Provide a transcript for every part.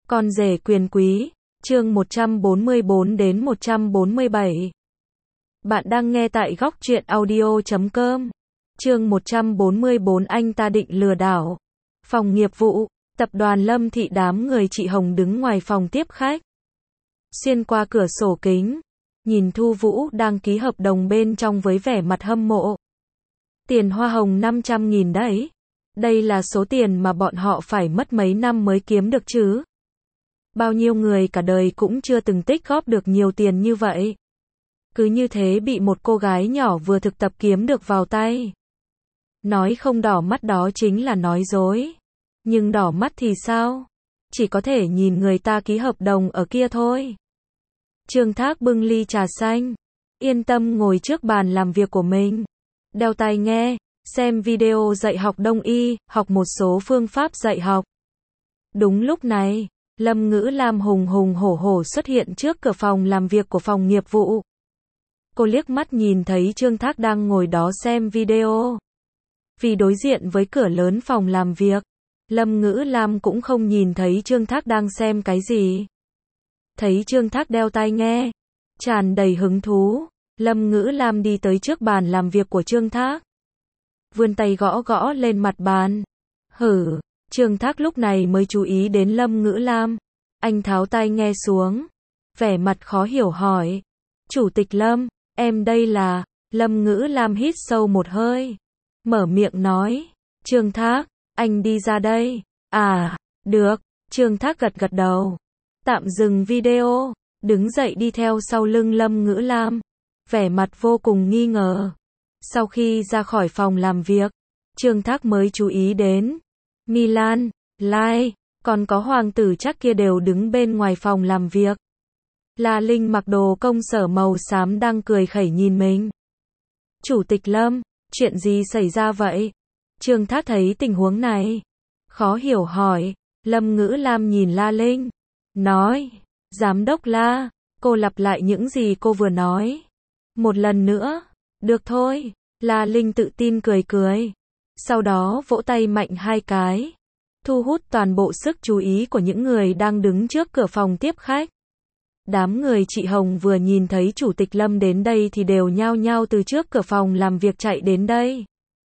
Con rể quyền quý, chương 144 đến 147. Bạn đang nghe tại góc truyện audio.com. Chương 144 anh ta định lừa đảo. Phòng nghiệp vụ, tập đoàn Lâm Thị đám người chị Hồng đứng ngoài phòng tiếp khách. Xuyên qua cửa sổ kính, nhìn Thu Vũ đang ký hợp đồng bên trong với vẻ mặt hâm mộ. Tiền hoa hồng 500.000 đấy. Đây là số tiền mà bọn họ phải mất mấy năm mới kiếm được chứ. Bao nhiêu người cả đời cũng chưa từng tích góp được nhiều tiền như vậy. Cứ như thế bị một cô gái nhỏ vừa thực tập kiếm được vào tay. Nói không đỏ mắt đó chính là nói dối. Nhưng đỏ mắt thì sao? Chỉ có thể nhìn người ta ký hợp đồng ở kia thôi. Trương Thác bưng ly trà xanh, yên tâm ngồi trước bàn làm việc của mình. Đeo tai nghe, xem video dạy học đông y, học một số phương pháp dạy học. Đúng lúc này, Lâm Ngữ Lam hùng hùng hổ hổ xuất hiện trước cửa phòng làm việc của phòng nghiệp vụ. Cô liếc mắt nhìn thấy Trương Thác đang ngồi đó xem video. Vì đối diện với cửa lớn phòng làm việc, Lâm Ngữ Lam cũng không nhìn thấy Trương Thác đang xem cái gì. Thấy Trương Thác đeo tai nghe, tràn đầy hứng thú, Lâm Ngữ Lam đi tới trước bàn làm việc của Trương Thác. Vươn tay gõ gõ lên mặt bàn. Hử, Trương Thác lúc này mới chú ý đến Lâm Ngữ Lam. Anh tháo tai nghe xuống, vẻ mặt khó hiểu hỏi. Chủ tịch Lâm, em đây là... Lâm Ngữ Lam hít sâu một hơi, mở miệng nói. Trương Thác, anh đi ra đây. À, được. Trương Thác gật gật đầu. Tạm dừng video, đứng dậy đi theo sau lưng Lâm Ngữ Lam, vẻ mặt vô cùng nghi ngờ. Sau khi ra khỏi phòng làm việc, Trương Thác mới chú ý đến Milan, Lai, còn có hoàng tử chắc kia đều đứng bên ngoài phòng làm việc. La Linh mặc đồ công sở màu xám đang cười khẩy nhìn mình. Chủ tịch Lâm, chuyện gì xảy ra vậy? Trương Thác thấy tình huống này, khó hiểu hỏi. Lâm Ngữ Lam nhìn La Linh, nói, Giám đốc La, cô lặp lại những gì cô vừa nói. Một lần nữa, được thôi. La Linh tự tin cười cười, sau đó vỗ tay mạnh hai cái, thu hút toàn bộ sức chú ý của những người đang đứng trước cửa phòng tiếp khách. Đám người chị Hồng vừa nhìn thấy Chủ tịch Lâm đến đây thì đều nhao nhao từ trước cửa phòng làm việc chạy đến đây.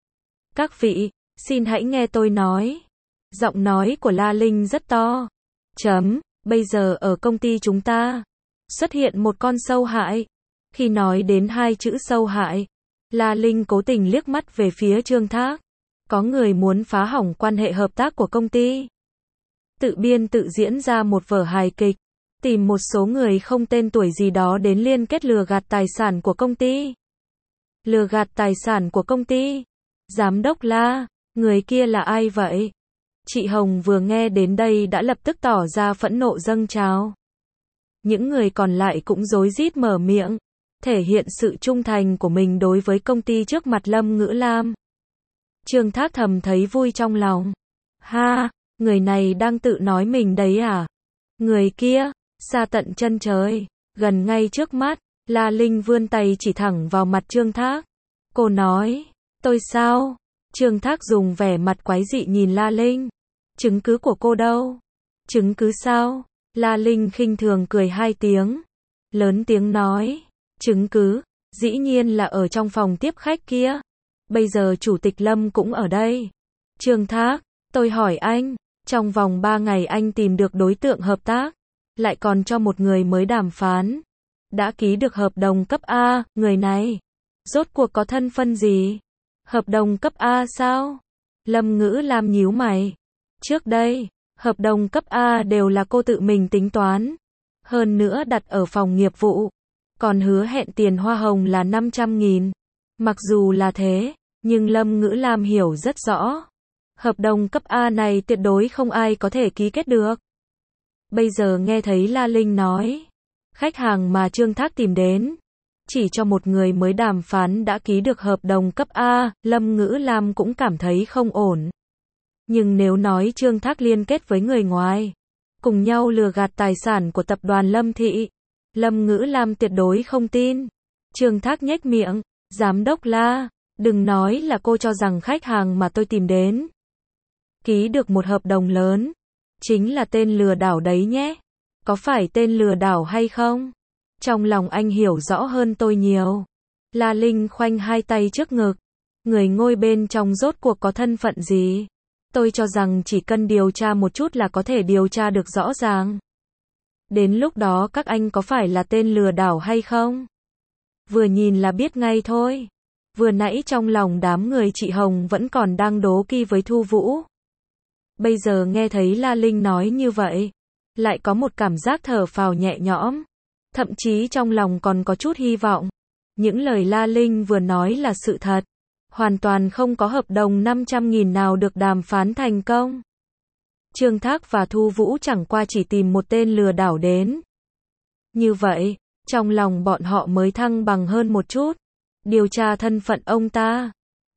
Các vị, xin hãy nghe tôi nói. Giọng nói của La Linh rất to. Bây giờ ở công ty chúng ta xuất hiện một con sâu hại. Khi nói đến hai chữ sâu hại, La Linh cố tình liếc mắt về phía Trương Thác. Có người muốn phá hỏng quan hệ hợp tác của công ty. Tự biên tự diễn ra một vở hài kịch, tìm một số người không tên tuổi gì đó đến liên kết lừa gạt tài sản của công ty. Lừa gạt tài sản của công ty? Giám đốc La, người kia là ai vậy? Chị Hồng vừa nghe đến đây đã lập tức tỏ ra phẫn nộ dâng trào. Những người còn lại cũng rối rít mở miệng, thể hiện sự trung thành của mình đối với công ty trước mặt Lâm Ngữ Lam. Trương Thác thầm thấy vui trong lòng. Ha, người này đang tự nói mình đấy à? Người kia, xa tận chân trời, gần ngay trước mắt. La Linh vươn tay chỉ thẳng vào mặt Trương Thác. Cô nói, tôi sao? Trương Thác dùng vẻ mặt quái dị nhìn La Linh. Chứng cứ của cô đâu? Chứng cứ sao? La Linh khinh thường cười hai tiếng, lớn tiếng nói. Chứng cứ, dĩ nhiên là ở trong phòng tiếp khách kia. Bây giờ Chủ tịch Lâm cũng ở đây. Trương Thác, tôi hỏi anh, trong vòng 3 ngày anh tìm được đối tượng hợp tác, lại còn cho một người mới đàm phán, đã ký được hợp đồng cấp A, người này rốt cuộc có thân phận gì? Hợp đồng cấp A sao? Lâm Ngữ Lam nhíu mày. Trước đây, hợp đồng cấp A đều là cô tự mình tính toán, hơn nữa đặt ở phòng nghiệp vụ, còn hứa hẹn tiền hoa hồng là 500.000. Mặc dù là thế, nhưng Lâm Ngữ Lam hiểu rất rõ, hợp đồng cấp A này tuyệt đối không ai có thể ký kết được. Bây giờ nghe thấy La Linh nói, khách hàng mà Trương Thác tìm đến, chỉ cho một người mới đàm phán đã ký được hợp đồng cấp A, Lâm Ngữ Lam cũng cảm thấy không ổn. Nhưng nếu nói Trương Thác liên kết với người ngoài, cùng nhau lừa gạt tài sản của tập đoàn Lâm Thị, Lâm Ngữ Lam tuyệt đối không tin. Trương Thác nhếch miệng, Giám đốc La, đừng nói là cô cho rằng khách hàng mà tôi tìm đến ký được một hợp đồng lớn, Chính là tên lừa đảo đấy nhé. Có phải tên lừa đảo hay không? Trong lòng anh hiểu rõ hơn tôi nhiều. La Linh khoanh hai tay trước ngực. Người ngồi bên trong rốt cuộc có thân phận gì? Tôi cho rằng chỉ cần điều tra một chút là có thể điều tra được rõ ràng. Đến lúc đó các anh có phải là tên lừa đảo hay không? Vừa nhìn là biết ngay thôi. Vừa nãy trong lòng đám người chị Hồng vẫn còn đang đố kỵ với Thu Vũ. Bây giờ nghe thấy La Linh nói như vậy, lại có một cảm giác thở phào nhẹ nhõm. Thậm chí trong lòng còn có chút hy vọng. Những lời La Linh vừa nói là sự thật. Hoàn toàn không có hợp đồng 500.000 nào được đàm phán thành công. Trương Thác và Thu Vũ chẳng qua chỉ tìm một tên lừa đảo đến. Như vậy, trong lòng bọn họ mới thăng bằng hơn một chút. Điều tra thân phận ông ta.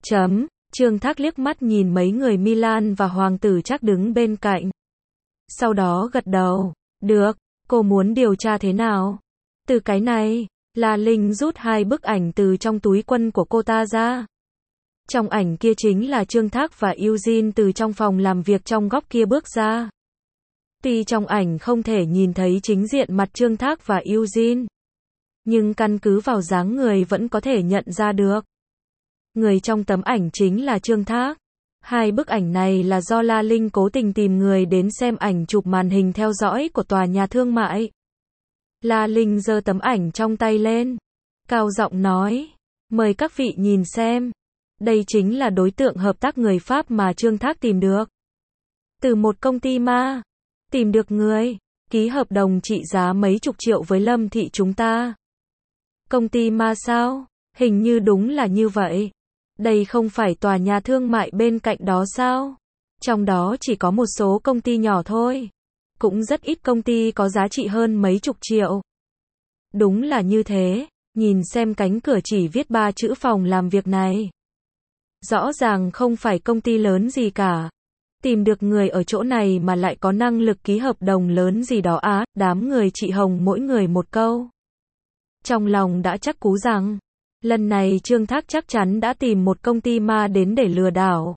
Trương Thác liếc mắt nhìn mấy người Milan và Hoàng tử Trác đứng bên cạnh. Sau đó gật đầu. Được, cô muốn điều tra thế nào? Từ cái này, La Linh rút hai bức ảnh từ trong túi quần của cô ta ra. Trong ảnh kia chính là Trương Thác và Eugene từ trong phòng làm việc trong góc kia bước ra. Tuy trong ảnh không thể nhìn thấy chính diện mặt Trương Thác và Eugene, nhưng căn cứ vào dáng người vẫn có thể nhận ra được. Người trong tấm ảnh chính là Trương Thác. Hai bức ảnh này là do La Linh cố tình tìm người đến xem ảnh chụp màn hình theo dõi của tòa nhà thương mại. La Linh giơ tấm ảnh trong tay lên, cao giọng nói, mời các vị nhìn xem. Đây chính là đối tượng hợp tác người Pháp mà Trương Thác tìm được. Từ một công ty ma, tìm được người, ký hợp đồng trị giá mấy chục triệu với Lâm thị chúng ta. Công ty ma sao? Hình như đúng là như vậy. Đây không phải tòa nhà thương mại bên cạnh đó sao? Trong đó chỉ có một số công ty nhỏ thôi. Cũng rất ít công ty có giá trị hơn mấy chục triệu. Đúng là như thế, nhìn xem cánh cửa chỉ viết 3 chữ phòng làm việc này. Rõ ràng không phải công ty lớn gì cả. Tìm được người ở chỗ này mà lại có năng lực ký hợp đồng lớn gì đó á, đám người chị Hồng mỗi người một câu. Trong lòng đã chắc cú rằng, lần này Trương Thác chắc chắn đã tìm một công ty ma đến để lừa đảo.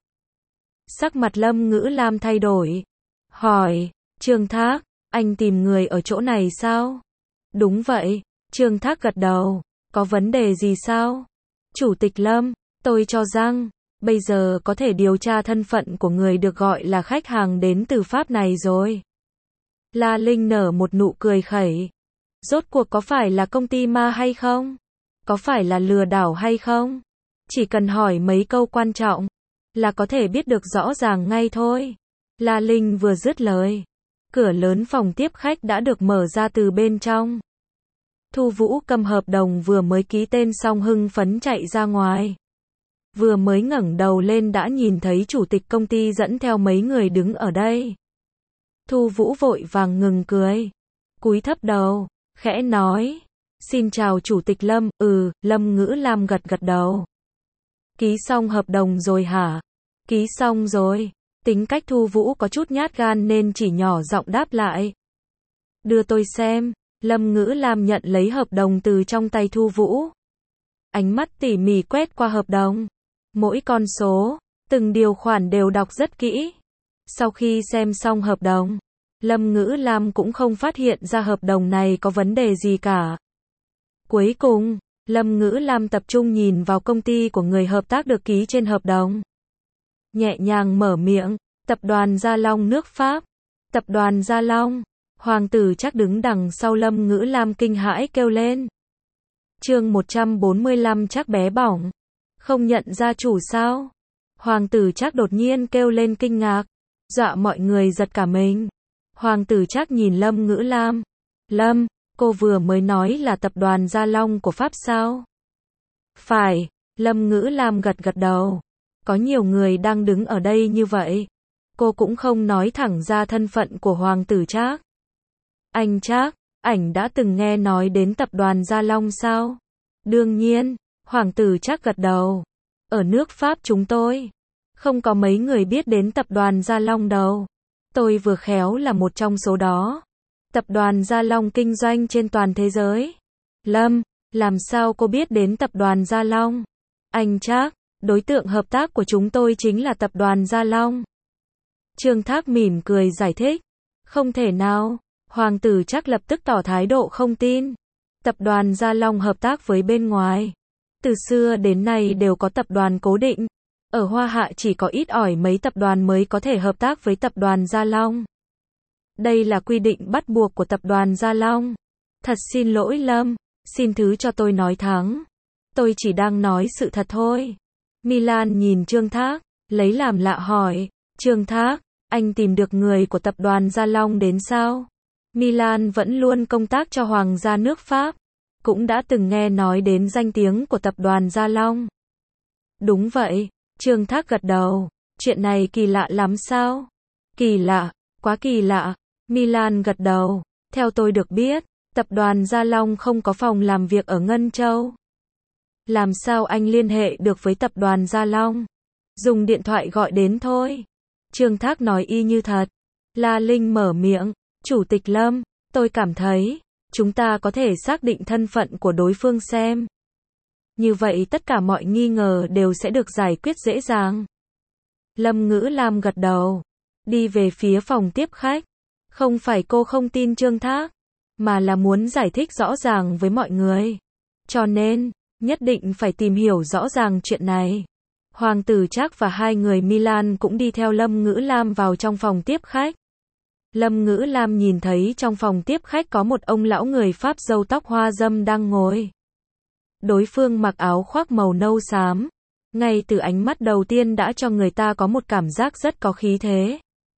Sắc mặt Lâm Ngữ Lam thay đổi. Hỏi, Trương Thác, anh tìm người ở chỗ này sao? Đúng vậy, Trương Thác gật đầu. Có vấn đề gì sao? Chủ tịch Lâm, tôi cho rằng, bây giờ có thể điều tra thân phận của người được gọi là khách hàng đến từ Pháp này rồi. La Linh nở một nụ cười khẩy. Rốt cuộc có phải là công ty ma hay không? Có phải là lừa đảo hay không? Chỉ cần hỏi mấy câu quan trọng, là có thể biết được rõ ràng ngay thôi. La Linh vừa dứt lời, cửa lớn phòng tiếp khách đã được mở ra từ bên trong. Thu Vũ cầm hợp đồng vừa mới ký tên xong hưng phấn chạy ra ngoài. Vừa mới ngẩng đầu lên đã nhìn thấy chủ tịch công ty dẫn theo mấy người đứng ở đây. Thu Vũ vội vàng ngừng cười, cúi thấp đầu, khẽ nói, xin chào chủ tịch Lâm. Lâm Ngữ Lam gật gật đầu. Ký xong hợp đồng rồi hả? Ký xong rồi. Tính cách Thu Vũ có chút nhát gan nên chỉ nhỏ giọng đáp lại. Đưa tôi xem. Lâm Ngữ Lam nhận lấy hợp đồng từ trong tay Thu Vũ. Ánh mắt tỉ mỉ quét qua hợp đồng. Mỗi con số, từng điều khoản đều đọc rất kỹ. Sau khi xem xong hợp đồng, Lâm Ngữ Lam cũng không phát hiện ra hợp đồng này có vấn đề gì cả. Cuối cùng, Lâm Ngữ Lam tập trung nhìn vào công ty của người hợp tác được ký trên hợp đồng. Nhẹ nhàng mở miệng, Tập đoàn Gia Long nước Pháp. Tập đoàn Gia Long. Hoàng tử Trác đứng đằng sau Lâm Ngữ Lam kinh hãi kêu lên. Chương 145 Trác bé bỏng. Không nhận ra chủ sao? Hoàng tử Trác đột nhiên kêu lên kinh ngạc, dọa mọi người giật cả mình. Hoàng tử Trác nhìn Lâm Ngữ Lam. Lâm, cô vừa mới nói là tập đoàn Gia Long của Pháp sao? Phải, Lâm Ngữ Lam gật gật đầu. Có nhiều người đang đứng ở đây như vậy. Cô cũng không nói thẳng ra thân phận của Hoàng tử Trác. Anh Trác, ảnh đã từng nghe nói đến tập đoàn Gia Long sao? Đương nhiên, Hoàng tử Trác gật đầu. Ở nước Pháp chúng tôi không có mấy người biết đến tập đoàn Gia Long đâu. Tôi vừa khéo là một trong số đó. Tập đoàn Gia Long kinh doanh trên toàn thế giới. Lâm, làm sao cô biết đến tập đoàn Gia Long? Anh Trác, đối tượng hợp tác của chúng tôi chính là tập đoàn Gia Long. Trương Thác mỉm cười giải thích. Không thể nào. Hoàng tử Trác lập tức tỏ thái độ không tin. Tập đoàn Gia Long hợp tác với bên ngoài. Từ xưa đến nay đều có tập đoàn cố định. Ở Hoa Hạ chỉ có ít ỏi mấy tập đoàn mới có thể hợp tác với tập đoàn Gia Long. Đây là quy định bắt buộc của tập đoàn Gia Long. Thật xin lỗi Lâm, xin thứ cho tôi nói thắng. Tôi chỉ đang nói sự thật thôi. Milan nhìn Trương Thác, lấy làm lạ hỏi, Trương Thác, anh tìm được người của tập đoàn Gia Long đến sao? Milan vẫn luôn công tác cho Hoàng gia nước Pháp, cũng đã từng nghe nói đến danh tiếng của tập đoàn Gia Long. Đúng vậy, Trương Thác gật đầu, chuyện này kỳ lạ lắm sao? Kỳ lạ, quá kỳ lạ. Milan gật đầu, theo tôi được biết, tập đoàn Gia Long không có phòng làm việc ở Ngân Châu. Làm sao anh liên hệ được với tập đoàn Gia Long? Dùng điện thoại gọi đến thôi. Trương Thác nói y như thật. La Linh mở miệng, Chủ tịch Lâm, tôi cảm thấy, chúng ta có thể xác định thân phận của đối phương xem. Như vậy tất cả mọi nghi ngờ đều sẽ được giải quyết dễ dàng. Lâm Ngữ Lam gật đầu, đi về phía phòng tiếp khách. Không phải cô không tin Trương Thác, mà là muốn giải thích rõ ràng với mọi người. Cho nên, nhất định phải tìm hiểu rõ ràng chuyện này. Hoàng tử Trác và hai người Milan cũng đi theo Lâm Ngữ Lam vào trong phòng tiếp khách. Lâm Ngữ Lam nhìn thấy trong phòng tiếp khách có một ông lão người Pháp râu tóc hoa râm đang ngồi. Đối phương mặc áo khoác màu nâu xám. Ngay từ ánh mắt đầu tiên đã cho người ta có một cảm giác rất có khí thế.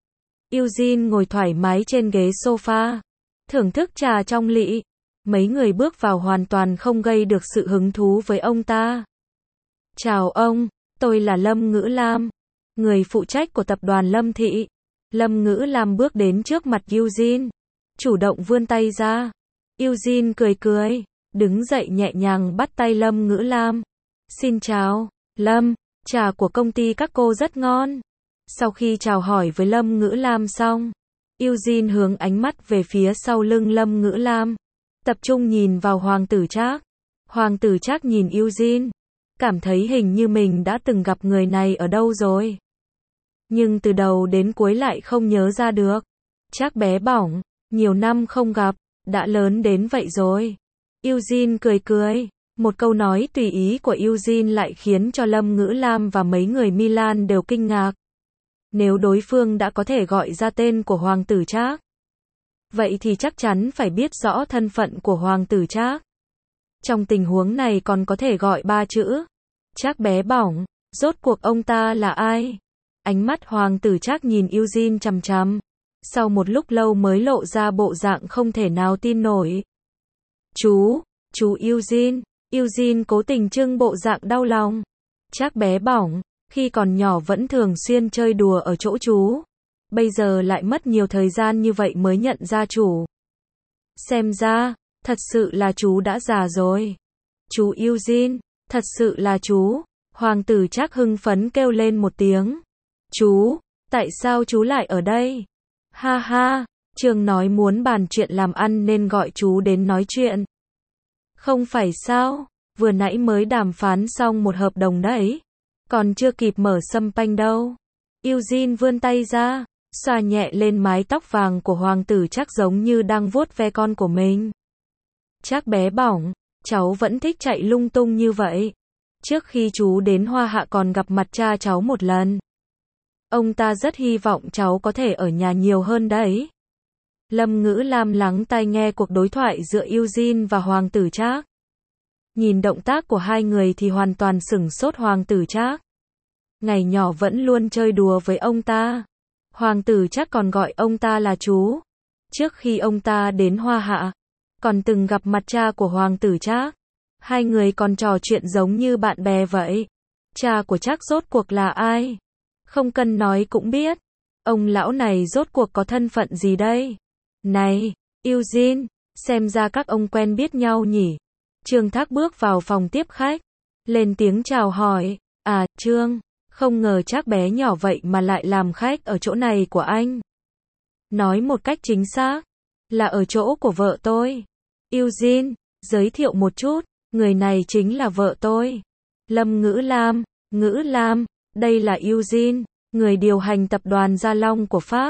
Eugene ngồi thoải mái trên ghế sofa, thưởng thức trà trong lị. Mấy người bước vào hoàn toàn không gây được sự hứng thú với ông ta. Chào ông, tôi là Lâm Ngữ Lam, người phụ trách của tập đoàn Lâm Thị. Lâm Ngữ Lam bước đến trước mặt Eugene, chủ động vươn tay ra. Eugene cười cười, đứng dậy nhẹ nhàng bắt tay Lâm Ngữ Lam. Xin chào, Lâm, trà của công ty các cô rất ngon. Sau khi chào hỏi với Lâm Ngữ Lam xong, Eugene hướng ánh mắt về phía sau lưng Lâm Ngữ Lam, tập trung nhìn vào Hoàng tử Trác. Hoàng tử Trác nhìn Eugene, cảm thấy hình như mình đã từng gặp người này ở đâu rồi. Nhưng từ đầu đến cuối lại không nhớ ra được. Trác bé bỏng, nhiều năm không gặp, đã lớn đến vậy rồi. Eugene cười cười, một câu nói tùy ý của Eugene lại khiến cho Lâm Ngữ Lam và mấy người Milan đều kinh ngạc. Nếu đối phương đã có thể gọi ra tên của Hoàng tử Trác, vậy thì chắc chắn phải biết rõ thân phận của Hoàng tử Trác. Trong tình huống này còn có thể gọi 3 chữ. Trác bé bỏng, rốt cuộc ông ta là ai? Ánh mắt Hoàng tử Trác nhìn Eugene chằm chằm. Sau một lúc lâu mới lộ ra bộ dạng không thể nào tin nổi. Chú Eugene. Eugene cố tình trưng bộ dạng đau lòng. Trác bé bỏng, khi còn nhỏ vẫn thường xuyên chơi đùa ở chỗ chú. Bây giờ lại mất nhiều thời gian như vậy mới nhận ra chủ. Xem ra, thật sự là chú đã già rồi. Chú Eugene, thật sự là chú. Hoàng tử Trác hưng phấn kêu lên một tiếng. Chú, tại sao chú lại ở đây? Ha ha, Trương nói muốn bàn chuyện làm ăn nên gọi chú đến nói chuyện. Không phải sao, vừa nãy mới đàm phán xong một hợp đồng đấy. Còn chưa kịp mở sâm panh đâu. Eugene vươn tay ra, xoa nhẹ lên mái tóc vàng của Hoàng tử Trác giống như đang vuốt ve con của mình. Trác bé bỏng, cháu vẫn thích chạy lung tung như vậy. Trước khi chú đến Hoa Hạ còn gặp mặt cha cháu một lần. Ông ta rất hy vọng cháu có thể ở nhà nhiều hơn đấy. Lâm Ngữ Lam lắng tai nghe cuộc đối thoại giữa Eugene và Hoàng tử Trác. Nhìn động tác của hai người thì hoàn toàn sửng sốt. Hoàng tử Trác ngày nhỏ vẫn luôn chơi đùa với ông ta. Hoàng tử Trác còn gọi ông ta là chú. Trước khi ông ta đến Hoa Hạ, còn từng gặp mặt cha của Hoàng tử Trác. Hai người còn trò chuyện giống như bạn bè vậy. Cha của Trác rốt cuộc là ai? Không cần nói cũng biết. Ông lão này rốt cuộc có thân phận gì đây? Này, Eugene, xem ra các ông quen biết nhau nhỉ? Trương Thác bước vào phòng tiếp khách, lên tiếng chào hỏi. À, Trương, không ngờ Trác bé nhỏ vậy mà lại làm khách ở chỗ này của anh. Nói một cách chính xác, là ở chỗ của vợ tôi. Eugene, giới thiệu một chút, người này chính là vợ tôi. Lâm Ngữ Lam, đây là Eugene, người điều hành tập đoàn Gia Long của Pháp.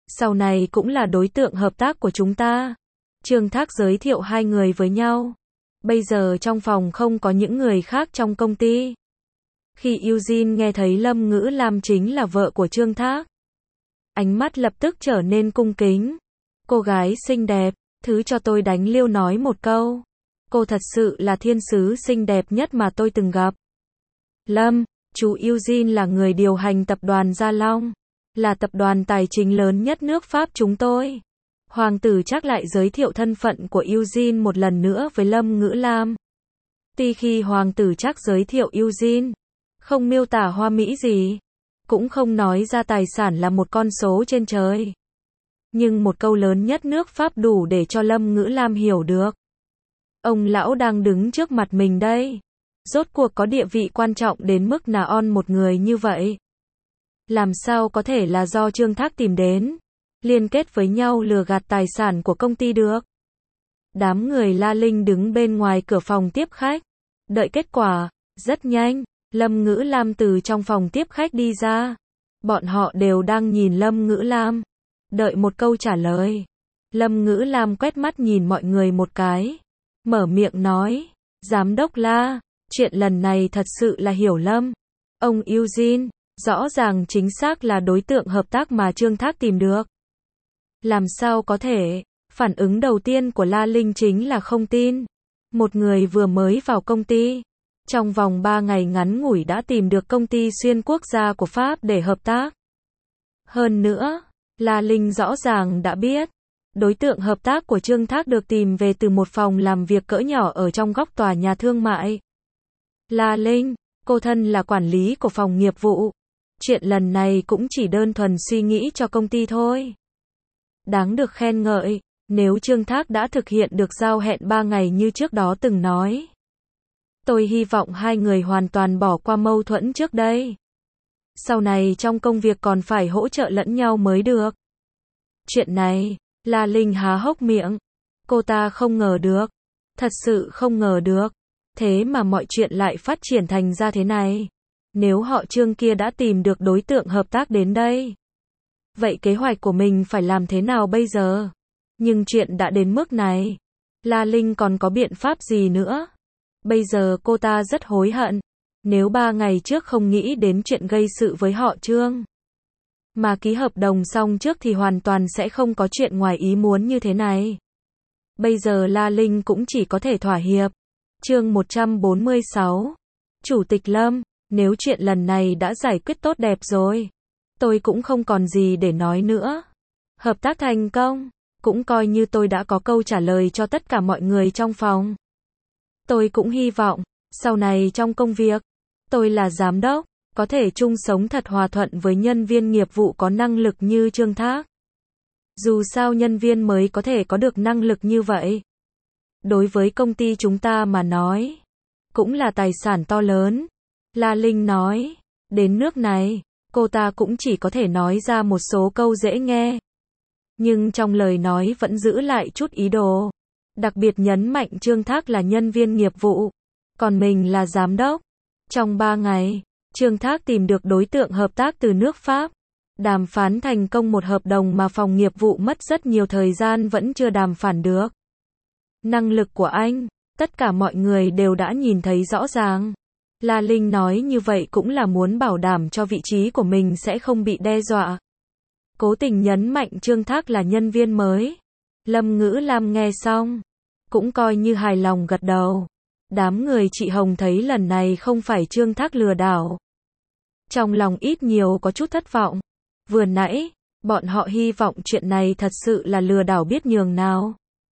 sau này cũng là đối tượng hợp tác của chúng ta. Trương Thác giới thiệu hai người với nhau. Bây giờ trong phòng không có những người khác trong công ty. Khi Eugene nghe thấy Lâm Ngữ Lam chính là vợ của Trương Thác, ánh mắt lập tức trở nên cung kính. Cô gái xinh đẹp, thứ cho tôi đánh liêu nói một câu. Cô thật sự là thiên sứ xinh đẹp nhất mà tôi từng gặp. Lâm, chú Eugene là người điều hành tập đoàn Gia Long, là tập đoàn tài chính lớn nhất nước Pháp chúng tôi. Hoàng tử Trác lại giới thiệu thân phận của Eugene một lần nữa với Lâm Ngữ Lam. Tuy khi Hoàng tử Trác giới thiệu Eugene, không miêu tả hoa mỹ gì, cũng không nói ra tài sản là một con số trên trời. Nhưng một câu lớn nhất nước Pháp đủ để cho Lâm Ngữ Lam hiểu được. Ông lão đang đứng trước mặt mình đây. Rốt cuộc có địa vị quan trọng đến mức nào on một người như vậy. Làm sao có thể là do Trương Thác tìm đến, liên kết với nhau lừa gạt tài sản của công ty được. Đám người La Linh đứng bên ngoài cửa phòng tiếp khách, đợi kết quả. Rất nhanh, Lâm Ngữ Lam từ trong phòng tiếp khách đi ra. Bọn họ đều đang nhìn Lâm Ngữ Lam, đợi một câu trả lời. Lâm Ngữ Lam quét mắt nhìn mọi người một cái, mở miệng nói, Giám đốc La, chuyện lần này thật sự là hiểu lầm. Ông Eugene, rõ ràng chính xác là đối tượng hợp tác mà Trương Thác tìm được. Làm sao có thể? Phản ứng đầu tiên của La Linh chính là không tin. Một người vừa mới vào công ty, trong vòng 3 ngày ngắn ngủi đã tìm được công ty xuyên quốc gia của Pháp để hợp tác. Hơn nữa, La Linh rõ ràng đã biết, đối tượng hợp tác của Trương Thác được tìm về từ một phòng làm việc cỡ nhỏ ở trong góc tòa nhà thương mại. La Linh, cô thân là quản lý của phòng nghiệp vụ. Chuyện lần này cũng chỉ đơn thuần suy nghĩ cho công ty thôi. Đáng được khen ngợi, nếu Trương Thác đã thực hiện được giao hẹn 3 ngày như trước đó từng nói. Tôi hy vọng hai người hoàn toàn bỏ qua mâu thuẫn trước đây. Sau này trong công việc còn phải hỗ trợ lẫn nhau mới được. Chuyện này, La Linh há hốc miệng. Cô ta không ngờ được. Thật sự không ngờ được. Thế mà mọi chuyện lại phát triển thành ra thế này. Nếu họ Trương kia đã tìm được đối tượng hợp tác đến đây, vậy kế hoạch của mình phải làm thế nào bây giờ? Nhưng chuyện đã đến mức này, La Linh còn có biện pháp gì nữa? Bây giờ cô ta rất hối hận. Nếu 3 ngày trước không nghĩ đến chuyện gây sự với họ Trương, mà ký hợp đồng xong trước thì hoàn toàn sẽ không có chuyện ngoài ý muốn như thế này. Bây giờ La Linh cũng chỉ có thể thỏa hiệp. Chương 146. Chủ tịch Lâm, nếu chuyện lần này đã giải quyết tốt đẹp rồi, tôi cũng không còn gì để nói nữa. Hợp tác thành công, cũng coi như tôi đã có câu trả lời cho tất cả mọi người trong phòng. Tôi cũng hy vọng, sau này trong công việc, tôi là giám đốc, có thể chung sống thật hòa thuận với nhân viên nghiệp vụ có năng lực như Trương Thác. Dù sao nhân viên mới có thể có được năng lực như vậy. Đối với công ty chúng ta mà nói, cũng là tài sản to lớn. La Linh nói, đến nước này, cô ta cũng chỉ có thể nói ra một số câu dễ nghe. Nhưng trong lời nói vẫn giữ lại chút ý đồ. Đặc biệt nhấn mạnh Trương Thác là nhân viên nghiệp vụ, còn mình là giám đốc. Trong 3 ngày, Trương Thác tìm được đối tượng hợp tác từ nước Pháp. Đàm phán thành công một hợp đồng mà phòng nghiệp vụ mất rất nhiều thời gian vẫn chưa đàm phán được. Năng lực của anh, tất cả mọi người đều đã nhìn thấy rõ ràng. La Linh nói như vậy cũng là muốn bảo đảm cho vị trí của mình sẽ không bị đe dọa. Cố tình nhấn mạnh Trương Thác là nhân viên mới. Lâm Ngữ Lam nghe xong, cũng coi như hài lòng gật đầu. Đám người chị Hồng thấy lần này không phải Trương Thác lừa đảo. Trong lòng ít nhiều có chút thất vọng. Vừa nãy, bọn họ hy vọng chuyện này thật sự là lừa đảo biết nhường nào.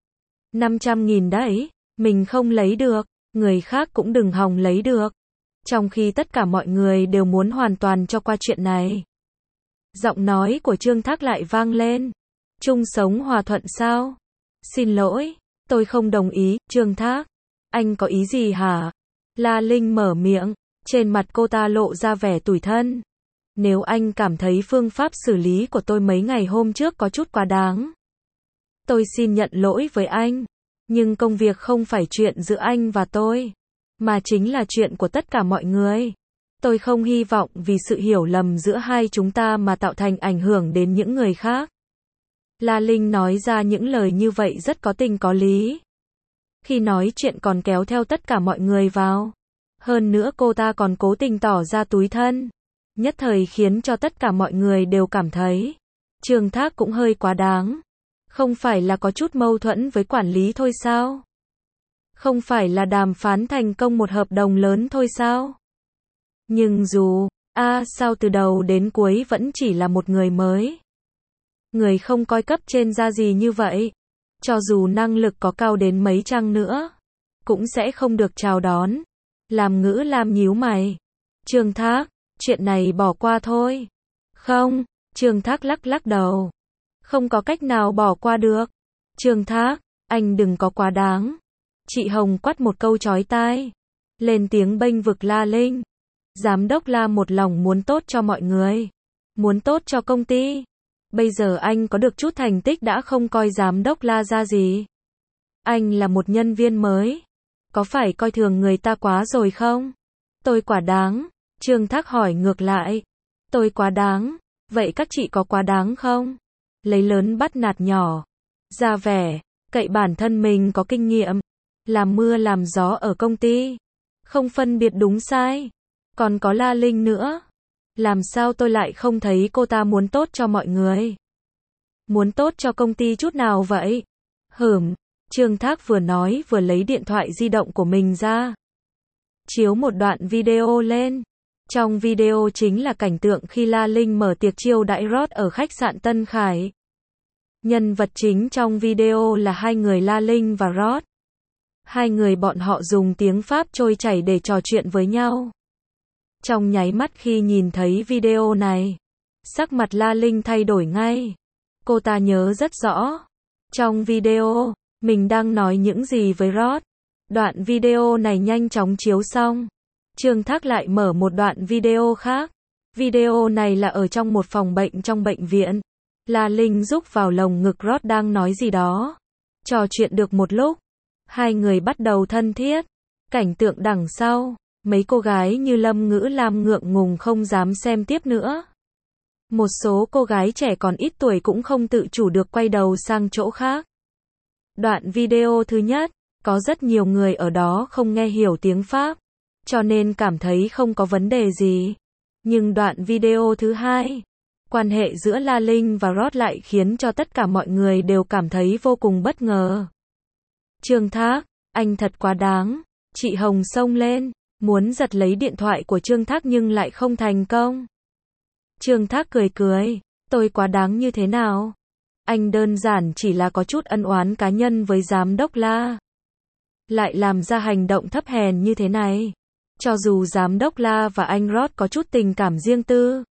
500.000 đấy, mình không lấy được, người khác cũng đừng hòng lấy được. Trong khi tất cả mọi người đều muốn hoàn toàn cho qua chuyện này. Giọng nói của Trương Thác lại vang lên. Chung sống hòa thuận sao? Xin lỗi, tôi không đồng ý, Trương Thác. Anh có ý gì hả? La Linh mở miệng, trên mặt cô ta lộ ra vẻ tủi thân. Nếu anh cảm thấy phương pháp xử lý của tôi mấy ngày hôm trước có chút quá đáng, tôi xin nhận lỗi với anh. Nhưng công việc không phải chuyện giữa anh và tôi, mà chính là chuyện của tất cả mọi người. Tôi không hy vọng vì sự hiểu lầm giữa hai chúng ta mà tạo thành ảnh hưởng đến những người khác. La Linh nói ra những lời như vậy rất có tình có lý. Khi nói chuyện còn kéo theo tất cả mọi người vào. Hơn nữa cô ta còn cố tình tỏ ra tủi thân. Nhất thời khiến cho tất cả mọi người đều cảm thấy Trương Thác cũng hơi quá đáng. Không phải là có chút mâu thuẫn với quản lý thôi sao? Không phải là đàm phán thành công một hợp đồng lớn thôi sao? Nhưng dù, sao từ đầu đến cuối vẫn chỉ là một người mới. Người không coi cấp trên ra gì như vậy. Cho dù năng lực có cao đến mấy chăng nữa, cũng sẽ không được chào đón. Làm Ngữ Lam nhíu mày. Trương Thác, chuyện này bỏ qua thôi. Không, Trương Thác lắc lắc đầu. Không có cách nào bỏ qua được. Trương Thác, anh đừng có quá đáng. Chị Hồng quát một câu chói tai. Lên tiếng bênh vực La Linh. Giám đốc La một lòng muốn tốt cho mọi người. Muốn tốt cho công ty. Bây giờ anh có được chút thành tích đã không coi giám đốc La ra gì. Anh là một nhân viên mới. Có phải coi thường người ta quá rồi không? Tôi quá đáng. Trương Thác hỏi ngược lại. Tôi quá đáng. Vậy các chị có quá đáng không? Lấy lớn bắt nạt nhỏ. Ra vẻ, cậy bản thân mình có kinh nghiệm. Làm mưa làm gió ở công ty. Không phân biệt đúng sai. Còn có La Linh nữa. Làm sao tôi lại không thấy cô ta muốn tốt cho mọi người? Muốn tốt cho công ty chút nào vậy? Trương Thác vừa nói vừa lấy điện thoại di động của mình ra. Chiếu một đoạn video lên. Trong video chính là cảnh tượng khi La Linh mở tiệc chiêu đãi Rod ở khách sạn Tân Khải. Nhân vật chính trong video là hai người La Linh và Rod. Hai người bọn họ dùng tiếng Pháp trôi chảy để trò chuyện với nhau. Trong nháy mắt khi nhìn thấy video này, sắc mặt La Linh thay đổi ngay. Cô ta nhớ rất rõ. Trong video, mình đang nói những gì với Rod. Đoạn video này nhanh chóng chiếu xong. Trương Thác lại mở một đoạn video khác. Video này là ở trong một phòng bệnh trong bệnh viện. La Linh rúc vào lồng ngực Rod đang nói gì đó. Trò chuyện được một lúc. Hai người bắt đầu thân thiết. Cảnh tượng đằng sau. Mấy cô gái như Lâm Ngữ Lam ngượng ngùng không dám xem tiếp nữa. Một số cô gái trẻ còn ít tuổi cũng không tự chủ được quay đầu sang chỗ khác. Đoạn video thứ nhất, có rất nhiều người ở đó không nghe hiểu tiếng Pháp, cho nên cảm thấy không có vấn đề gì. Nhưng đoạn video thứ hai, quan hệ giữa La Linh và Rod lại khiến cho tất cả mọi người đều cảm thấy vô cùng bất ngờ. Trương Thác, anh thật quá đáng. Chị Hồng xông lên, muốn giật lấy điện thoại của Trương Thác nhưng lại không thành công. Trương Thác cười cười, tôi quá đáng như thế nào? Anh đơn giản chỉ là có chút ân oán cá nhân với giám đốc La. Lại làm ra hành động thấp hèn như thế này. Cho dù giám đốc La và anh Rod có chút tình cảm riêng tư.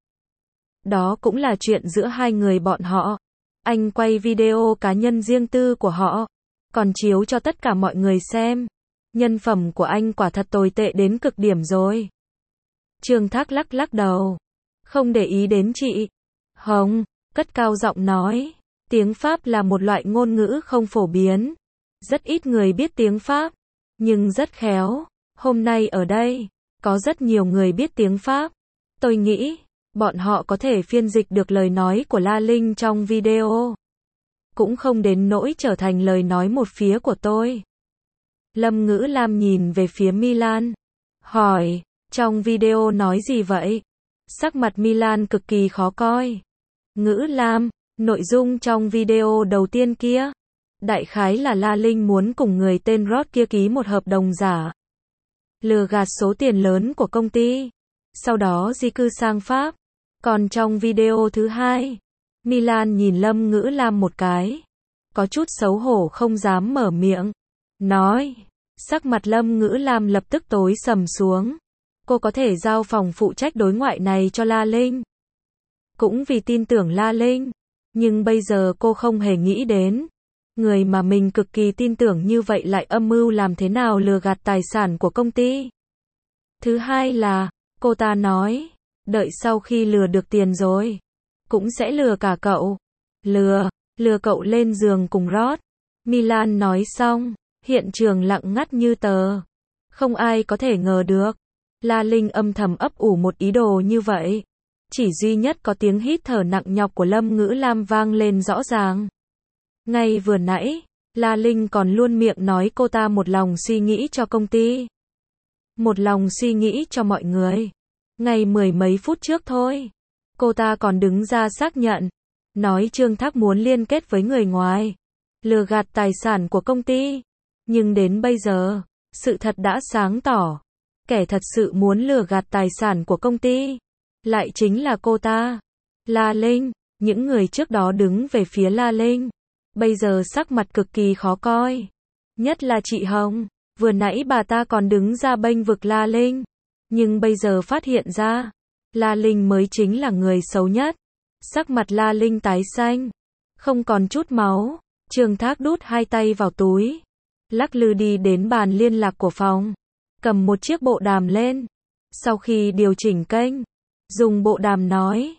Đó cũng là chuyện giữa hai người bọn họ. Anh quay video cá nhân riêng tư của họ, còn chiếu cho tất cả mọi người xem. Nhân phẩm của anh quả thật tồi tệ đến cực điểm rồi. Trương Thác lắc lắc đầu. Không để ý đến chị Hồng, cất cao giọng nói. Tiếng Pháp là một loại ngôn ngữ không phổ biến. Rất ít người biết tiếng Pháp, nhưng rất khéo. Hôm nay ở đây, có rất nhiều người biết tiếng Pháp. Tôi nghĩ, bọn họ có thể phiên dịch được lời nói của La Linh trong video. Cũng không đến nỗi trở thành lời nói một phía của tôi. Lâm Ngữ Lam nhìn về phía Milan. Hỏi, trong video nói gì vậy? Sắc mặt Milan cực kỳ khó coi. Ngữ Lam, nội dung trong video đầu tiên kia. Đại khái là La Linh muốn cùng người tên Rod kia ký một hợp đồng giả. Lừa gạt số tiền lớn của công ty. Sau đó di cư sang Pháp. Còn trong video thứ hai, Milan nhìn Lâm Ngữ Lam một cái. Có chút xấu hổ không dám mở miệng. Nói, sắc mặt Lâm Ngữ Lam lập tức tối sầm xuống. Cô có thể giao phòng phụ trách đối ngoại này cho La Linh. Cũng vì tin tưởng La Linh. Nhưng bây giờ cô không hề nghĩ đến. Người mà mình cực kỳ tin tưởng như vậy lại âm mưu làm thế nào lừa gạt tài sản của công ty. Thứ hai là, cô ta nói, đợi sau khi lừa được tiền rồi, cũng sẽ lừa cả cậu. Lừa cậu lên giường cùng Rod. Milan nói xong, hiện trường lặng ngắt như tờ. Không ai có thể ngờ được. La Linh âm thầm ấp ủ một ý đồ như vậy. Chỉ duy nhất có tiếng hít thở nặng nhọc của Lâm Ngữ Lam vang lên rõ ràng. Ngay vừa nãy, La Linh còn luôn miệng nói cô ta một lòng suy nghĩ cho công ty. Một lòng suy nghĩ cho mọi người. Ngay mười mấy phút trước thôi, cô ta còn đứng ra xác nhận, nói Trương Thác muốn liên kết với người ngoài, lừa gạt tài sản của công ty. Nhưng đến bây giờ, sự thật đã sáng tỏ. Kẻ thật sự muốn lừa gạt tài sản của công ty, lại chính là cô ta. La Linh, những người trước đó đứng về phía La Linh, bây giờ sắc mặt cực kỳ khó coi. Nhất là chị Hồng, vừa nãy bà ta còn đứng ra bênh vực La Linh. Nhưng bây giờ phát hiện ra, La Linh mới chính là người xấu nhất. Sắc mặt La Linh tái xanh, không còn chút máu. Trương Thác đút hai tay vào túi, lắc lư đi đến bàn liên lạc của phòng, cầm một chiếc bộ đàm lên. Sau khi điều chỉnh kênh, dùng bộ đàm nói,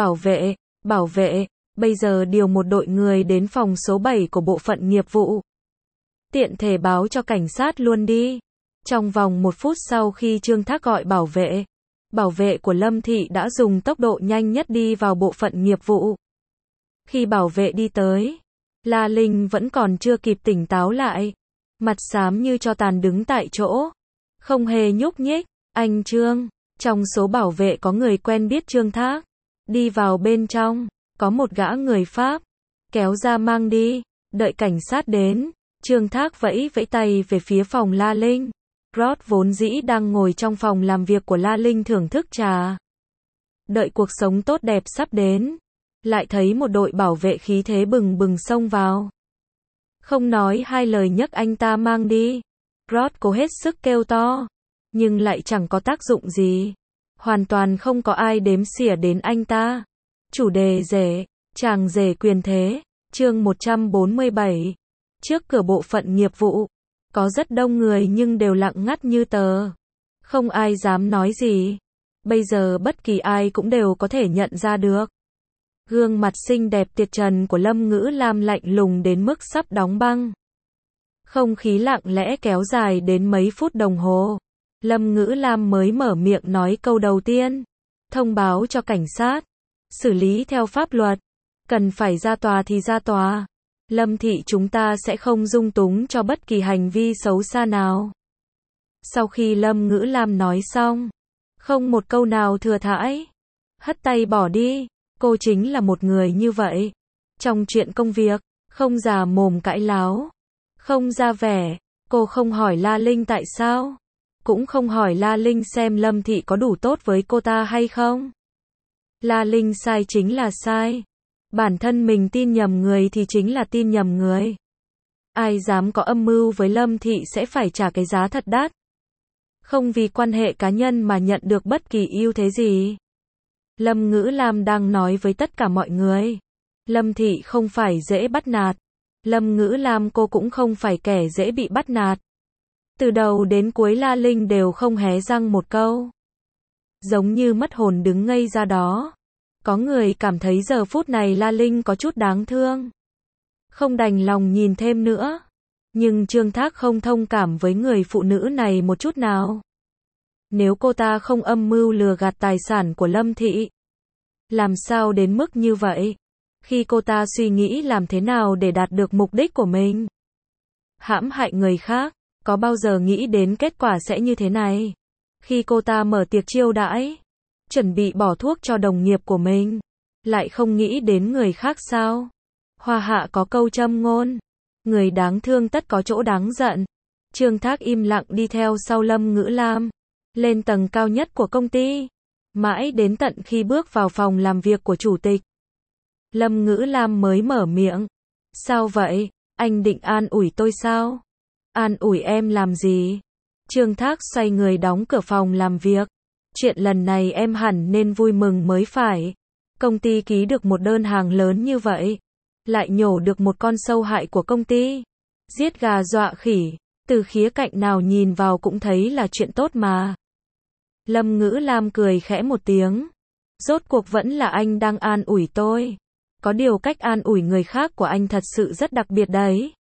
bảo vệ, bây giờ điều một đội người đến phòng số 7 của bộ phận nghiệp vụ. Tiện thể báo cho cảnh sát luôn đi. Trong vòng 1 phút sau khi Trương Thác gọi bảo vệ của Lâm Thị đã dùng tốc độ nhanh nhất đi vào bộ phận nghiệp vụ. Khi bảo vệ đi tới, La Linh vẫn còn chưa kịp tỉnh táo lại, mặt xám như tro tàn đứng tại chỗ, không hề nhúc nhích. Anh Trương, trong số bảo vệ có người quen biết Trương Thác. Đi vào bên trong, có một gã người Pháp, kéo ra mang đi. Đợi cảnh sát đến, Trương Thác vẫy tay về phía phòng La Linh. Rod vốn dĩ đang ngồi trong phòng làm việc của La Linh thưởng thức trà. Đợi cuộc sống tốt đẹp sắp đến, lại thấy một đội bảo vệ khí thế bừng bừng xông vào. Không nói hai lời nhấc anh ta mang đi. Rod cố hết sức kêu to, nhưng lại chẳng có tác dụng gì. Hoàn toàn không có ai đếm xỉa đến anh ta. Chủ đề chàng rể quyền thế, chương 147. Trước cửa bộ phận nghiệp vụ, có rất đông người nhưng đều lặng ngắt như tờ. Không ai dám nói gì. Bây giờ bất kỳ ai cũng đều có thể nhận ra được. Gương mặt xinh đẹp tuyệt trần của Lâm Ngữ Lam lạnh lùng đến mức sắp đóng băng. Không khí lặng lẽ kéo dài đến mấy phút đồng hồ. Lâm Ngữ Lam mới mở miệng nói câu đầu tiên. Thông báo cho cảnh sát. Xử lý theo pháp luật. Cần phải ra tòa thì ra tòa. Lâm Thị chúng ta sẽ không dung túng cho bất kỳ hành vi xấu xa nào. Sau khi Lâm Ngữ Lam nói xong, không một câu nào thừa thãi, hất tay bỏ đi. Cô chính là một người như vậy. Trong chuyện công việc, không già mồm cãi láo, không ra vẻ. Cô không hỏi La Linh tại sao, cũng không hỏi La Linh xem Lâm Thị có đủ tốt với cô ta hay không. La Linh sai chính là sai. Bản thân mình tin nhầm người thì chính là tin nhầm người. Ai dám có âm mưu với Lâm Thị sẽ phải trả cái giá thật đắt. Không vì quan hệ cá nhân mà nhận được bất kỳ ưu thế gì. Lâm Ngữ Lam đang nói với tất cả mọi người. Lâm Thị không phải dễ bắt nạt. Lâm Ngữ Lam cô cũng không phải kẻ dễ bị bắt nạt. Từ đầu đến cuối La Linh đều không hé răng một câu. Giống như mất hồn đứng ngây ra đó. Có người cảm thấy giờ phút này La Linh có chút đáng thương. Không đành lòng nhìn thêm nữa. Nhưng Trương Thác không thông cảm với người phụ nữ này một chút nào. Nếu cô ta không âm mưu lừa gạt tài sản của Lâm Thị, làm sao đến mức như vậy? Khi cô ta suy nghĩ làm thế nào để đạt được mục đích của mình, hãm hại người khác, có bao giờ nghĩ đến kết quả sẽ như thế này? Khi cô ta mở tiệc chiêu đãi, chuẩn bị bỏ thuốc cho đồng nghiệp của mình, lại không nghĩ đến người khác sao? Hoa hạ có câu châm ngôn, người đáng thương tất có chỗ đáng giận. Trương Thác im lặng đi theo sau Lâm Ngữ Lam, lên tầng cao nhất của công ty, mãi đến tận khi bước vào phòng làm việc của chủ tịch. Lâm Ngữ Lam mới mở miệng. Sao vậy? Anh định an ủi tôi sao? An ủi em làm gì? Trương Thác xoay người đóng cửa phòng làm việc. Chuyện lần này em hẳn nên vui mừng mới phải. Công ty ký được một đơn hàng lớn như vậy, lại nhổ được một con sâu hại của công ty. Giết gà dọa khỉ, từ khía cạnh nào nhìn vào cũng thấy là chuyện tốt mà. Lâm Ngữ Lam cười khẽ một tiếng. Rốt cuộc vẫn là anh đang an ủi tôi. Có điều cách an ủi người khác của anh thật sự rất đặc biệt đấy.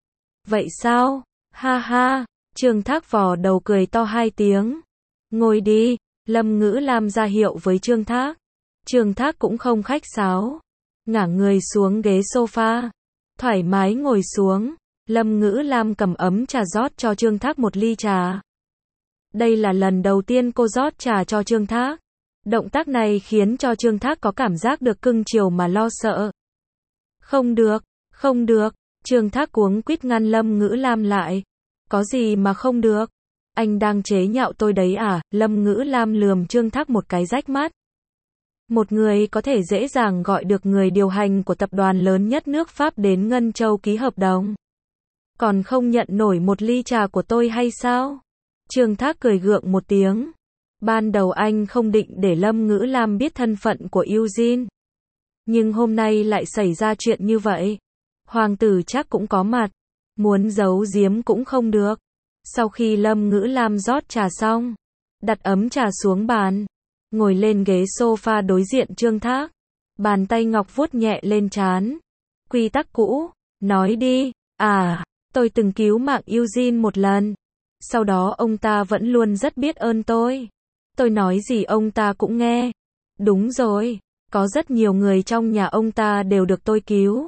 Vậy sao? Ha ha. Trương Thác vò đầu cười to 2 tiếng. Ngồi đi. Lâm Ngữ Lam ra hiệu với Trương Thác. Trương Thác cũng không khách sáo, ngả người xuống ghế sofa, Thoải mái ngồi xuống, Lâm Ngữ Lam cầm ấm trà rót cho Trương Thác một ly trà. Đây là lần đầu tiên cô rót trà cho Trương Thác. Động tác này khiến cho Trương Thác có cảm giác được cưng chiều mà lo sợ. Không được, không được, Trương Thác cuống quýt ngăn Lâm Ngữ Lam lại. Có gì mà không được? Anh đang chế nhạo tôi đấy à? Lâm Ngữ Lam lườm Trương Thác một cái rách mắt. Một người có thể dễ dàng gọi được người điều hành của tập đoàn lớn nhất nước Pháp đến Ngân Châu ký hợp đồng. Còn không nhận nổi một ly trà của tôi hay sao? Trương Thác cười gượng một tiếng. Ban đầu anh không định để Lâm Ngữ Lam biết thân phận của Eugene. Nhưng hôm nay lại xảy ra chuyện như vậy. Hoàng tử chắc cũng có mặt. Muốn giấu giếm cũng không được. Sau khi Lâm Ngữ Lam rót trà xong, đặt ấm trà xuống bàn, ngồi lên ghế sofa đối diện Trương Thác. Bàn tay ngọc vuốt nhẹ lên trán. Quy tắc cũ, nói đi. À, tôi từng cứu mạng Eugene một lần. Sau đó ông ta vẫn luôn rất biết ơn tôi. Tôi nói gì ông ta cũng nghe. Đúng rồi, có rất nhiều người trong nhà ông ta đều được tôi cứu.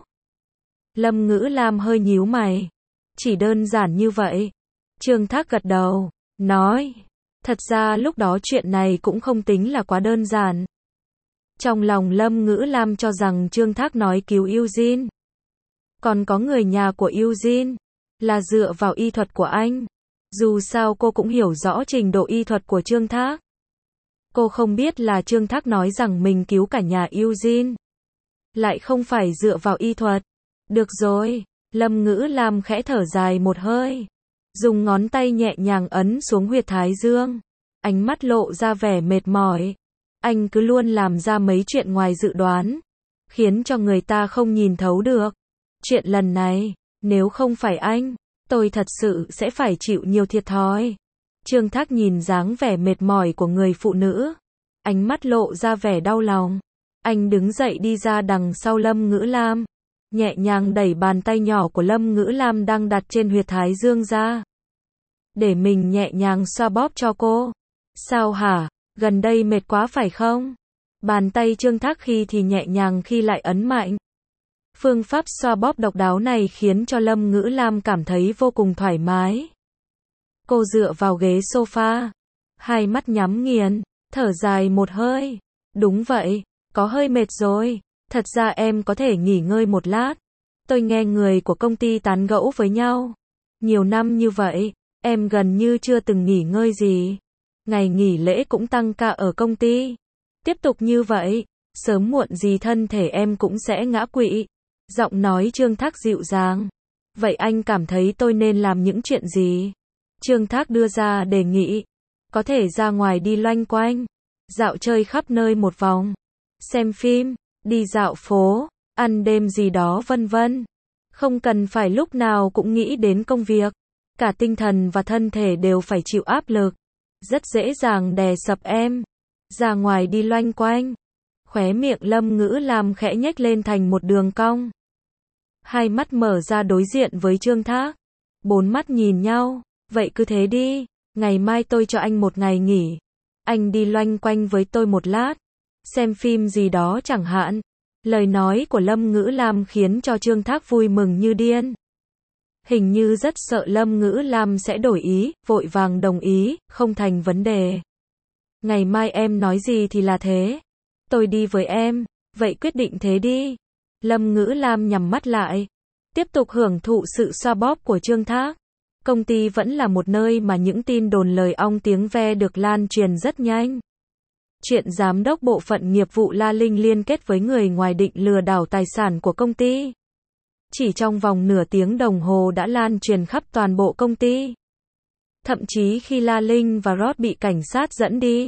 Lâm Ngữ Lam hơi nhíu mày. Chỉ đơn giản như vậy. Trương Thác gật đầu, nói. Thật ra lúc đó chuyện này cũng không tính là quá đơn giản. Trong lòng Lâm Ngữ Lam cho rằng Trương Thác nói cứu Eugene. Còn có người nhà của Eugene, là dựa vào y thuật của anh. Dù sao cô cũng hiểu rõ trình độ y thuật của Trương Thác. Cô không biết là Trương Thác nói rằng mình cứu cả nhà Eugene. Lại không phải dựa vào y thuật. Được rồi, Lâm Ngữ Lam khẽ thở dài một hơi. Dùng ngón tay nhẹ nhàng ấn xuống huyệt thái dương. Ánh mắt lộ ra vẻ mệt mỏi. Anh cứ luôn làm ra mấy chuyện ngoài dự đoán. Khiến cho người ta không nhìn thấu được. Chuyện lần này, nếu không phải anh, tôi thật sự sẽ phải chịu nhiều thiệt thòi. Trương Thác nhìn dáng vẻ mệt mỏi của người phụ nữ. Ánh mắt lộ ra vẻ đau lòng. Anh đứng dậy đi ra đằng sau Lâm Ngữ Lam. Nhẹ nhàng đẩy bàn tay nhỏ của Lâm Ngữ Lam đang đặt trên huyệt thái dương ra. Để mình nhẹ nhàng xoa bóp cho cô. Sao hả? Gần đây mệt quá phải không? Bàn tay Trương Thác khi thì nhẹ nhàng khi lại ấn mạnh. Phương pháp xoa bóp độc đáo này khiến cho Lâm Ngữ Lam cảm thấy vô cùng thoải mái. Cô dựa vào ghế sofa. Hai mắt nhắm nghiền. Thở dài một hơi. Đúng vậy, có hơi mệt rồi. Thật ra em có thể nghỉ ngơi một lát. Tôi nghe người của công ty tán gẫu với nhau. Nhiều năm như vậy, em gần như chưa từng nghỉ ngơi gì. Ngày nghỉ lễ cũng tăng ca ở công ty. Tiếp tục như vậy, sớm muộn gì thân thể em cũng sẽ ngã quỵ. Giọng nói Trương Thác dịu dàng. Vậy anh cảm thấy tôi nên làm những chuyện gì? Trương Thác đưa ra đề nghị. Có thể ra ngoài đi loanh quanh. Dạo chơi khắp nơi một vòng. Xem phim, đi dạo phố, ăn đêm gì đó vân vân. Không cần phải lúc nào cũng nghĩ đến công việc. Cả tinh thần và thân thể đều phải chịu áp lực. Rất dễ dàng đè sập em. Ra ngoài đi loanh quanh. Khóe miệng Lâm Ngữ Lam khẽ nhếch lên thành một đường cong. Hai mắt mở ra đối diện với Trương Thác. Bốn mắt nhìn nhau. Vậy cứ thế đi. Ngày mai tôi cho anh một ngày nghỉ. Anh đi loanh quanh với tôi một lát. Xem phim gì đó chẳng hạn. Lời nói của Lâm Ngữ Lam khiến cho Trương Thác vui mừng như điên. Hình như rất sợ Lâm Ngữ Lam sẽ đổi ý, vội vàng đồng ý, không thành vấn đề. Ngày mai em nói gì thì là thế. Tôi đi với em, vậy quyết định thế đi. Lâm Ngữ Lam nhắm mắt lại, tiếp tục hưởng thụ sự xoa bóp của Trương Thác. Công ty vẫn là một nơi mà những tin đồn lời ong tiếng ve được lan truyền rất nhanh. Chuyện giám đốc bộ phận nghiệp vụ La Linh liên kết với người ngoài định lừa đảo tài sản của công ty. Chỉ trong vòng nửa tiếng đồng hồ đã lan truyền khắp toàn bộ công ty. Thậm chí khi La Linh và Rod bị cảnh sát dẫn đi,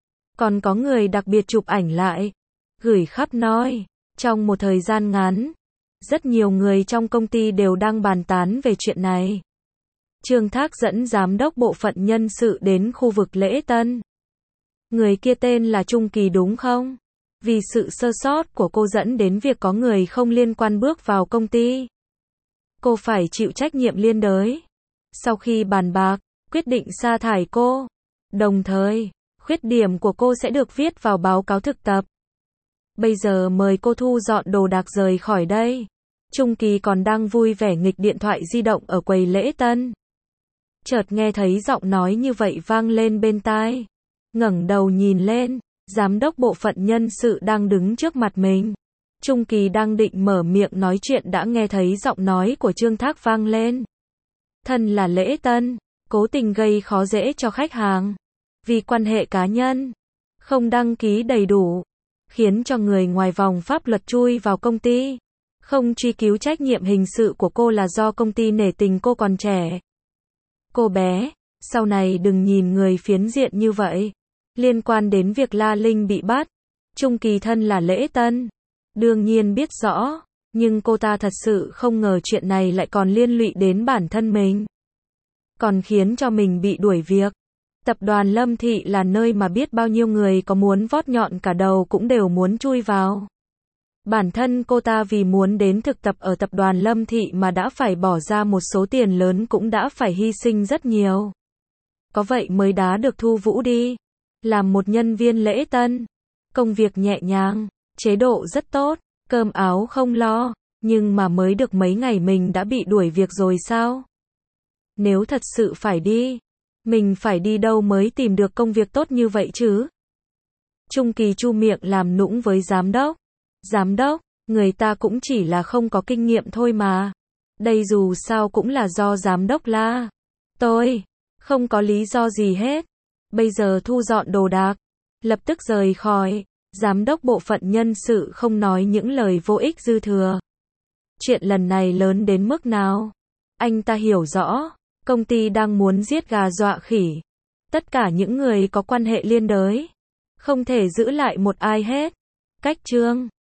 còn có người đặc biệt chụp ảnh lại, gửi khắp nơi. Trong một thời gian ngắn, rất nhiều người trong công ty đều đang bàn tán về chuyện này. Trương Thác dẫn giám đốc bộ phận nhân sự đến khu vực lễ tân. Người kia tên là Trung Kỳ đúng không? Vì sự sơ sót của cô dẫn đến việc có người không liên quan bước vào công ty. Cô phải chịu trách nhiệm liên đới. Sau khi bàn bạc, quyết định sa thải cô. Đồng thời, khuyết điểm của cô sẽ được viết vào báo cáo thực tập. Bây giờ mời cô thu dọn đồ đạc rời khỏi đây. Trung Kỳ còn đang vui vẻ nghịch điện thoại di động ở quầy lễ tân. Chợt nghe thấy giọng nói như vậy vang lên bên tai. Ngẩng đầu nhìn lên, giám đốc bộ phận nhân sự đang đứng trước mặt mình. Trung Kỳ đang định mở miệng nói chuyện đã nghe thấy giọng nói của Trương Thác vang lên. Thân là lễ tân, cố tình gây khó dễ cho khách hàng. Vì quan hệ cá nhân, không đăng ký đầy đủ, khiến cho người ngoài vòng pháp luật chui vào công ty. Không truy cứu trách nhiệm hình sự của cô là do công ty nể tình cô còn trẻ. Cô bé, sau này đừng nhìn người phiến diện như vậy. Liên quan đến việc La Linh bị bắt, Trung Kỳ thân là lễ tân, đương nhiên biết rõ, nhưng cô ta thật sự không ngờ chuyện này lại còn liên lụy đến bản thân mình. Còn khiến cho mình bị đuổi việc. Tập đoàn Lâm Thị là nơi mà biết bao nhiêu người có muốn vót nhọn cả đầu cũng đều muốn chui vào. Bản thân cô ta vì muốn đến thực tập ở tập đoàn Lâm Thị mà đã phải bỏ ra một số tiền lớn, cũng đã phải hy sinh rất nhiều. Có vậy mới đá được Thu Vũ đi. Làm một nhân viên lễ tân, công việc nhẹ nhàng, chế độ rất tốt, cơm áo không lo, nhưng mà mới được mấy ngày mình đã bị đuổi việc rồi sao? Nếu thật sự phải đi, mình phải đi đâu mới tìm được công việc tốt như vậy chứ? Trung Kỳ chu miệng làm nũng với giám đốc. Giám đốc, người ta cũng chỉ là không có kinh nghiệm thôi mà. Đây dù sao cũng là do giám đốc la. Tôi không có lý do gì hết. Bây giờ thu dọn đồ đạc, lập tức rời khỏi. Giám đốc bộ phận nhân sự không nói những lời vô ích dư thừa. Chuyện lần này lớn đến mức nào? Anh ta hiểu rõ, công ty đang muốn giết gà dọa khỉ. Tất cả những người có quan hệ liên đới, không thể giữ lại một ai hết. Cách chương